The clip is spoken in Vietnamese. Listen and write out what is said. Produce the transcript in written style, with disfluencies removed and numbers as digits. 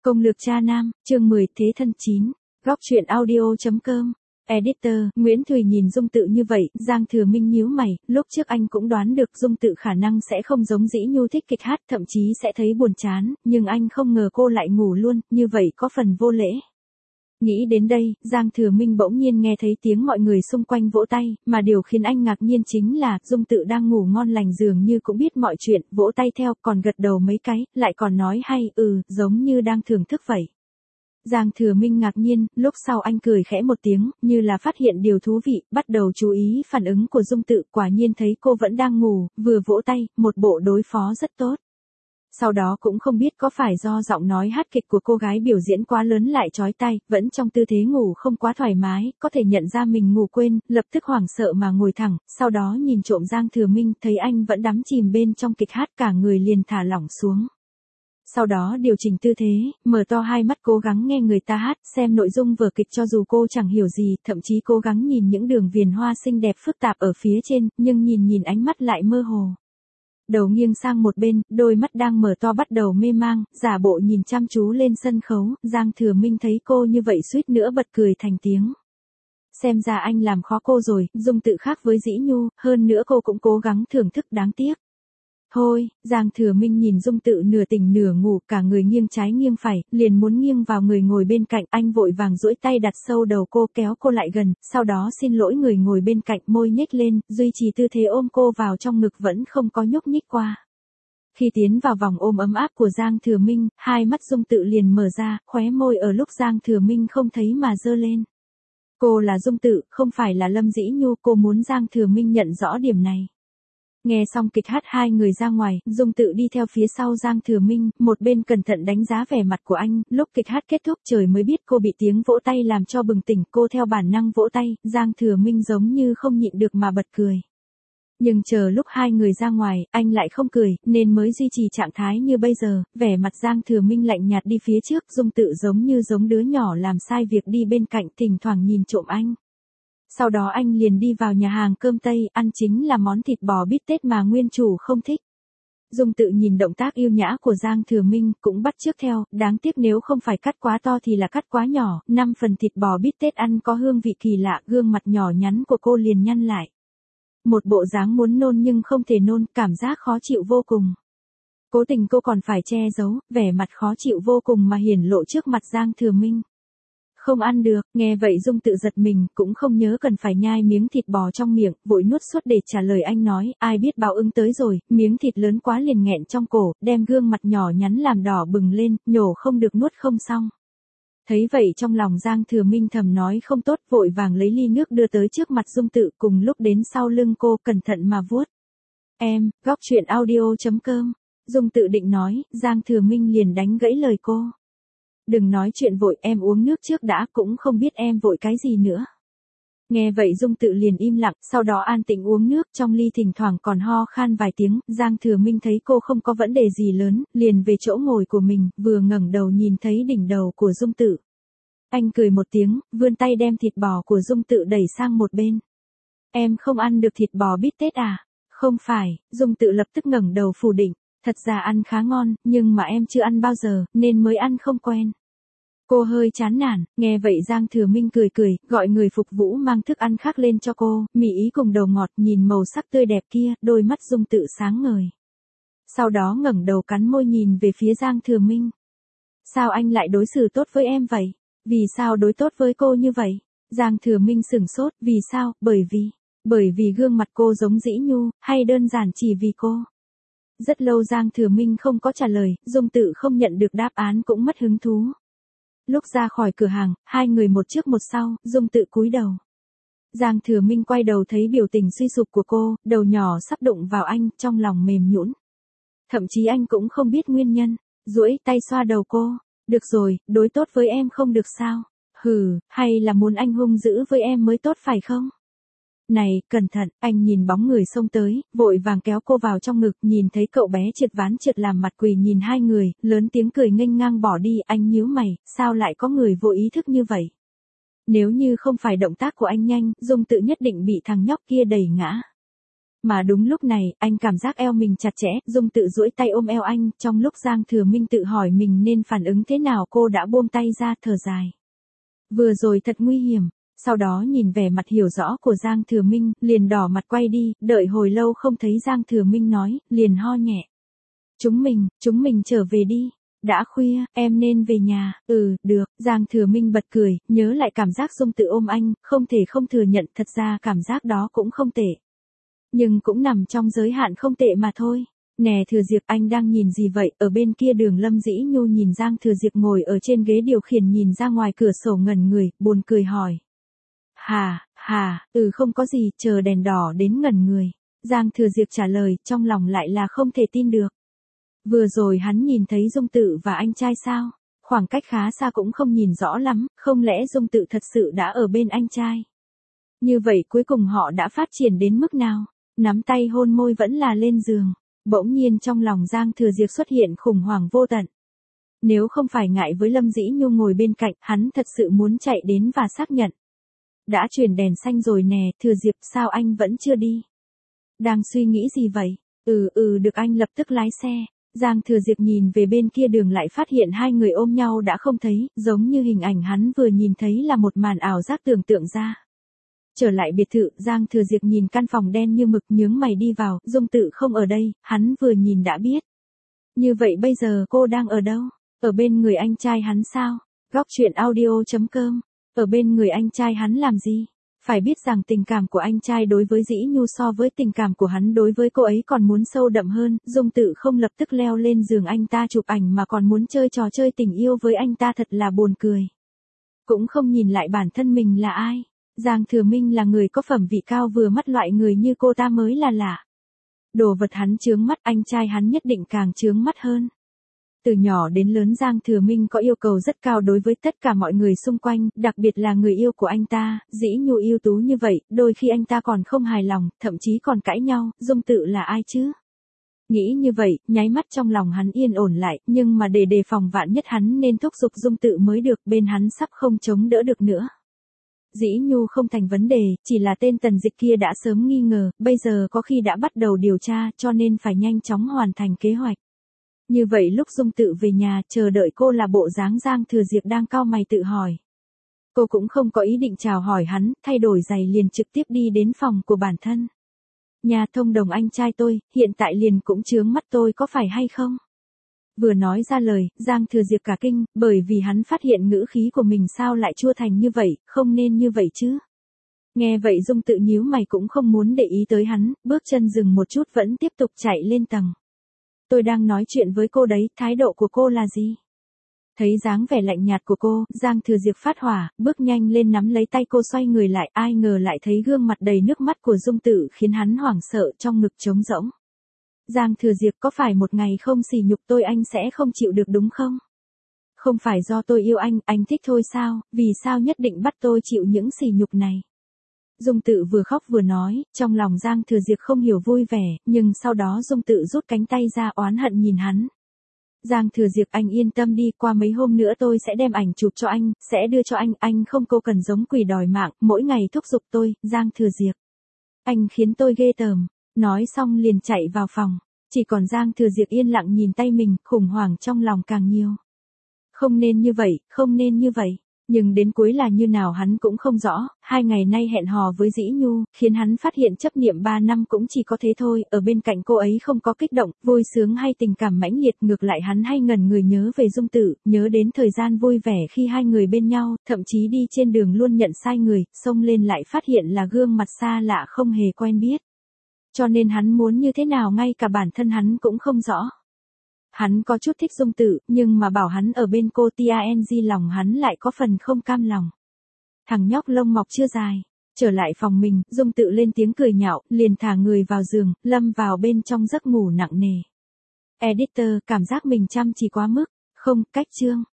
Công lược cha nam, chương 10 Thế thân 9, góc truyện audio.com. Editor, Nguyễn Thùy nhìn Dung Tự như vậy, Giang Thừa Minh nhíu mày, lúc trước anh cũng đoán được Dung Tự khả năng sẽ không giống Dĩ Nhu thích kịch hát, thậm chí sẽ thấy buồn chán, nhưng anh không ngờ cô lại ngủ luôn, như vậy có phần vô lễ. Nghĩ đến đây, Giang Thừa Minh bỗng nhiên nghe thấy tiếng mọi người xung quanh vỗ tay, mà điều khiến anh ngạc nhiên chính là, Dung Tự đang ngủ ngon lành dường như cũng biết mọi chuyện, vỗ tay theo, còn gật đầu mấy cái, lại còn nói hay, giống như đang thưởng thức vậy. Giang Thừa Minh ngạc nhiên, lúc sau anh cười khẽ một tiếng, như là phát hiện điều thú vị, bắt đầu chú ý phản ứng của Dung Tự, quả nhiên thấy cô vẫn đang ngủ, vừa vỗ tay, một bộ đối phó rất tốt. Sau đó cũng không biết có phải do giọng nói hát kịch của cô gái biểu diễn quá lớn lại chói tai, vẫn trong tư thế ngủ không quá thoải mái, có thể nhận ra mình ngủ quên, lập tức hoảng sợ mà ngồi thẳng, sau đó nhìn trộm Giang Thừa Minh, thấy anh vẫn đắm chìm bên trong kịch hát, cả người liền thả lỏng xuống. Sau đó điều chỉnh tư thế, mở to hai mắt cố gắng nghe người ta hát, xem nội dung vở kịch cho dù cô chẳng hiểu gì, thậm chí cố gắng nhìn những đường viền hoa xinh đẹp phức tạp ở phía trên, nhưng nhìn ánh mắt lại mơ hồ. Đầu nghiêng sang một bên, đôi mắt đang mở to bắt đầu mê mang, giả bộ nhìn chăm chú lên sân khấu, Giang Thừa Minh thấy cô như vậy suýt nữa bật cười thành tiếng. Xem ra anh làm khó cô rồi, Dung Tự khác với Dĩ Nhu, hơn nữa cô cũng cố gắng thưởng thức đáng tiếc. Thôi, Giang Thừa Minh nhìn Dung Tự nửa tỉnh nửa ngủ, cả người nghiêng trái nghiêng phải, liền muốn nghiêng vào người ngồi bên cạnh, anh vội vàng duỗi tay đặt sâu đầu cô kéo cô lại gần, sau đó xin lỗi người ngồi bên cạnh, môi nhếch lên, duy trì tư thế ôm cô vào trong ngực vẫn không có nhúc nhích qua. Khi tiến vào vòng ôm ấm áp của Giang Thừa Minh, hai mắt Dung Tự liền mở ra, khóe môi ở lúc Giang Thừa Minh không thấy mà giơ lên. Cô là Dung Tự, không phải là Lâm Dĩ Nhu, cô muốn Giang Thừa Minh nhận rõ điểm này. Nghe xong kịch hát hai người ra ngoài, Dung Tự đi theo phía sau Giang Thừa Minh, một bên cẩn thận đánh giá vẻ mặt của anh, lúc kịch hát kết thúc trời mới biết cô bị tiếng vỗ tay làm cho bừng tỉnh, cô theo bản năng vỗ tay, Giang Thừa Minh giống như không nhịn được mà bật cười. Nhưng chờ lúc hai người ra ngoài, anh lại không cười, nên mới duy trì trạng thái như bây giờ, vẻ mặt Giang Thừa Minh lạnh nhạt đi phía trước, Dung Tự giống đứa nhỏ làm sai việc đi bên cạnh, thỉnh thoảng nhìn trộm anh. Sau đó anh liền đi vào nhà hàng cơm Tây, ăn chính là món thịt bò bít tết mà nguyên chủ không thích. Dung Tự nhìn động tác yêu nhã của Giang Thừa Minh, cũng bắt chước theo, đáng tiếc nếu không phải cắt quá to thì là cắt quá nhỏ, 5 phần thịt bò bít tết ăn có hương vị kỳ lạ, gương mặt nhỏ nhắn của cô liền nhăn lại. Một bộ dáng muốn nôn nhưng không thể nôn, cảm giác khó chịu vô cùng. Cố tình cô còn phải che giấu, vẻ mặt khó chịu vô cùng mà hiển lộ trước mặt Giang Thừa Minh. Không ăn được, nghe vậy Dung Tự giật mình, cũng không nhớ cần phải nhai miếng thịt bò trong miệng, vội nuốt suốt để trả lời anh nói, ai biết báo ứng tới rồi, miếng thịt lớn quá liền nghẹn trong cổ, đem gương mặt nhỏ nhắn làm đỏ bừng lên, nhổ không được nuốt không xong. Thấy vậy trong lòng Giang Thừa Minh thầm nói không tốt, vội vàng lấy ly nước đưa tới trước mặt Dung Tự, cùng lúc đến sau lưng cô cẩn thận mà vuốt. Em, góc truyện audio.com, Dung Tự định nói, Giang Thừa Minh liền đánh gãy lời cô. Đừng nói chuyện vội, em uống nước trước đã, cũng không biết em vội cái gì nữa. Nghe vậy Dung Tự liền im lặng, sau đó an tĩnh uống nước, trong ly thỉnh thoảng còn ho khan vài tiếng, Giang Thừa Minh thấy cô không có vấn đề gì lớn, liền về chỗ ngồi của mình, vừa ngẩng đầu nhìn thấy đỉnh đầu của Dung Tự. Anh cười một tiếng, vươn tay đem thịt bò của Dung Tự đẩy sang một bên. Em không ăn được thịt bò bít tết à? Không phải, Dung Tự lập tức ngẩng đầu phủ định. Thật ra ăn khá ngon, nhưng mà em chưa ăn bao giờ, nên mới ăn không quen. Cô hơi chán nản, nghe vậy Giang Thừa Minh cười, gọi người phục vụ mang thức ăn khác lên cho cô, mì ý cùng đầu ngọt, nhìn màu sắc tươi đẹp kia, đôi mắt Dung Tự sáng ngời. Sau đó ngẩng đầu cắn môi nhìn về phía Giang Thừa Minh. Sao anh lại đối xử tốt với em vậy? Vì sao đối tốt với cô như vậy? Giang Thừa Minh sửng sốt, vì sao? Bởi vì gương mặt cô giống Dĩ Nhu, hay đơn giản chỉ vì cô? Rất lâu Giang Thừa Minh không có trả lời, Dung Tự không nhận được đáp án cũng mất hứng thú. Lúc ra khỏi cửa hàng, hai người một trước một sau, Dung Tự cúi đầu. Giang Thừa Minh quay đầu thấy biểu tình suy sụp của cô, đầu nhỏ sắp đụng vào anh, trong lòng mềm nhũn. Thậm chí anh cũng không biết nguyên nhân, duỗi tay xoa đầu cô. Được rồi, đối tốt với em không được sao? Hay là muốn anh hung dữ với em mới tốt phải không? Này, cẩn thận, anh nhìn bóng người xông tới, vội vàng kéo cô vào trong ngực, nhìn thấy cậu bé trượt ván trượt làm mặt quỳ nhìn hai người, lớn tiếng cười nghênh ngang bỏ đi, anh nhíu mày, sao lại có người vô ý thức như vậy? Nếu như không phải động tác của anh nhanh, Dung Tự nhất định bị thằng nhóc kia đẩy ngã. Mà đúng lúc này, anh cảm giác eo mình chặt chẽ, Dung Tự duỗi tay ôm eo anh, trong lúc Giang Thừa Minh tự hỏi mình nên phản ứng thế nào cô đã buông tay ra thở dài. Vừa rồi thật nguy hiểm, sau đó nhìn vẻ mặt hiểu rõ của Giang Thừa Minh, liền đỏ mặt quay đi, đợi hồi lâu không thấy Giang Thừa Minh nói, liền ho nhẹ. Chúng mình trở về đi. Đã khuya, em nên về nhà. Được, Giang Thừa Minh bật cười, nhớ lại cảm giác Dung Tự ôm anh, không thể không thừa nhận thật ra cảm giác đó cũng không tệ. Nhưng cũng nằm trong giới hạn không tệ mà thôi. Nè Thừa Diệp, anh đang nhìn gì vậy? Ở bên kia đường Lâm Dĩ Nhu nhìn Giang Thừa Diệp ngồi ở trên ghế điều khiển nhìn ra ngoài cửa sổ ngẩn người, buồn cười hỏi. Không có gì, chờ đèn đỏ đến ngẩn người. Giang Thừa Diệp trả lời, trong lòng lại là không thể tin được. Vừa rồi hắn nhìn thấy Dung Tự và anh trai sao? Khoảng cách khá xa cũng không nhìn rõ lắm, không lẽ Dung Tự thật sự đã ở bên anh trai? Như vậy cuối cùng họ đã phát triển đến mức nào? Nắm tay hôn môi vẫn là lên giường. Bỗng nhiên trong lòng Giang Thừa Diệp xuất hiện khủng hoảng vô tận. Nếu không phải ngại với Lâm Dĩ Nhu ngồi bên cạnh, hắn thật sự muốn chạy đến và xác nhận. Đã chuyển đèn xanh rồi nè, Thừa Diệp, sao anh vẫn chưa đi? Đang suy nghĩ gì vậy? Được, anh lập tức lái xe. Giang Thừa Diệp nhìn về bên kia đường lại phát hiện hai người ôm nhau đã không thấy, giống như hình ảnh hắn vừa nhìn thấy là một màn ảo giác tưởng tượng ra. Trở lại biệt thự, Giang Thừa Diệp nhìn căn phòng đen như mực, nhướng mày đi vào, Dung Tự không ở đây, hắn vừa nhìn đã biết. Như vậy bây giờ cô đang ở đâu? Ở bên người anh trai hắn sao? Góc truyện audio.com. Ở bên người anh trai hắn làm gì? Phải biết rằng tình cảm của anh trai đối với Dĩ Nhu so với tình cảm của hắn đối với cô ấy còn muốn sâu đậm hơn, Dung Tự không lập tức leo lên giường anh ta chụp ảnh mà còn muốn chơi trò chơi tình yêu với anh ta, thật là buồn cười. Cũng không nhìn lại bản thân mình là ai. Giang Thừa Minh là người có phẩm vị cao, vừa mắt loại người như cô ta mới là lạ. Đồ vật hắn chướng mắt, anh trai hắn nhất định càng chướng mắt hơn. Từ nhỏ đến lớn Giang Thừa Minh có yêu cầu rất cao đối với tất cả mọi người xung quanh, đặc biệt là người yêu của anh ta. Dĩ Nhu ưu tú như vậy, đôi khi anh ta còn không hài lòng, thậm chí còn cãi nhau, Dung Tự là ai chứ? Nghĩ như vậy, nháy mắt trong lòng hắn yên ổn lại, nhưng mà để đề phòng vạn nhất hắn nên thúc giục Dung Tự mới được, bên hắn sắp không chống đỡ được nữa. Dĩ Nhu không thành vấn đề, chỉ là tên Tần Dịch kia đã sớm nghi ngờ, bây giờ có khi đã bắt đầu điều tra, cho nên phải nhanh chóng hoàn thành kế hoạch. Như vậy lúc Dung Tự về nhà, chờ đợi cô là bộ dáng Giang Thừa Diệp đang cau mày tự hỏi. Cô cũng không có ý định chào hỏi hắn, thay đổi giày liền trực tiếp đi đến phòng của bản thân. Nhà Thông Đồng, anh trai tôi, hiện tại liền cũng chướng mắt tôi có phải hay không? Vừa nói ra lời, Giang Thừa Diệp cả kinh, bởi vì hắn phát hiện ngữ khí của mình sao lại chua thành như vậy, không nên như vậy chứ. Nghe vậy Dung Tự nhíu mày cũng không muốn để ý tới hắn, bước chân dừng một chút vẫn tiếp tục chạy lên tầng. Tôi đang nói chuyện với cô đấy, thái độ của cô là gì? Thấy dáng vẻ lạnh nhạt của cô, Giang Thừa Diệp phát hỏa, bước nhanh lên nắm lấy tay cô xoay người lại, ai ngờ lại thấy gương mặt đầy nước mắt của Dung Tự khiến hắn hoảng sợ, trong ngực trống rỗng. Giang Thừa Diệp, có phải một ngày không sỉ nhục tôi anh sẽ không chịu được đúng không? Không phải do tôi yêu anh thích thôi sao, vì sao nhất định bắt tôi chịu những sỉ nhục này? Dung Tự vừa khóc vừa nói, trong lòng Giang Thừa Diệp không hiểu vui vẻ, nhưng sau đó Dung Tự rút cánh tay ra oán hận nhìn hắn. Giang Thừa Diệp, anh yên tâm đi, qua mấy hôm nữa tôi sẽ đem ảnh chụp cho anh, sẽ đưa cho anh không cô cần giống quỷ đòi mạng, mỗi ngày thúc giục tôi, Giang Thừa Diệp. Anh khiến tôi ghê tởm. Nói xong liền chạy vào phòng, chỉ còn Giang Thừa Diệp yên lặng nhìn tay mình, khủng hoảng trong lòng càng nhiều. Không nên như vậy, nhưng đến cuối là như nào hắn cũng không rõ, 2 ngày nay hẹn hò với Dĩ Nhu, khiến hắn phát hiện chấp niệm 3 năm cũng chỉ có thế thôi, ở bên cạnh cô ấy không có kích động, vui sướng hay tình cảm mãnh liệt, ngược lại hắn hay ngẩn người nhớ về Dung Tự, nhớ đến thời gian vui vẻ khi hai người bên nhau, thậm chí đi trên đường luôn nhận sai người, xông lên lại phát hiện là gương mặt xa lạ không hề quen biết. Cho nên hắn muốn như thế nào ngay cả bản thân hắn cũng không rõ. Hắn có chút thích Dung Tự, nhưng mà bảo hắn ở bên cô TANG lòng hắn lại có phần không cam lòng. Thằng nhóc lông mọc chưa dài. Trở lại phòng mình, Dung Tự lên tiếng cười nhạo, liền thả người vào giường, lâm vào bên trong giấc ngủ nặng nề. Editor, cảm giác mình chăm chỉ quá mức. Không, cách chương.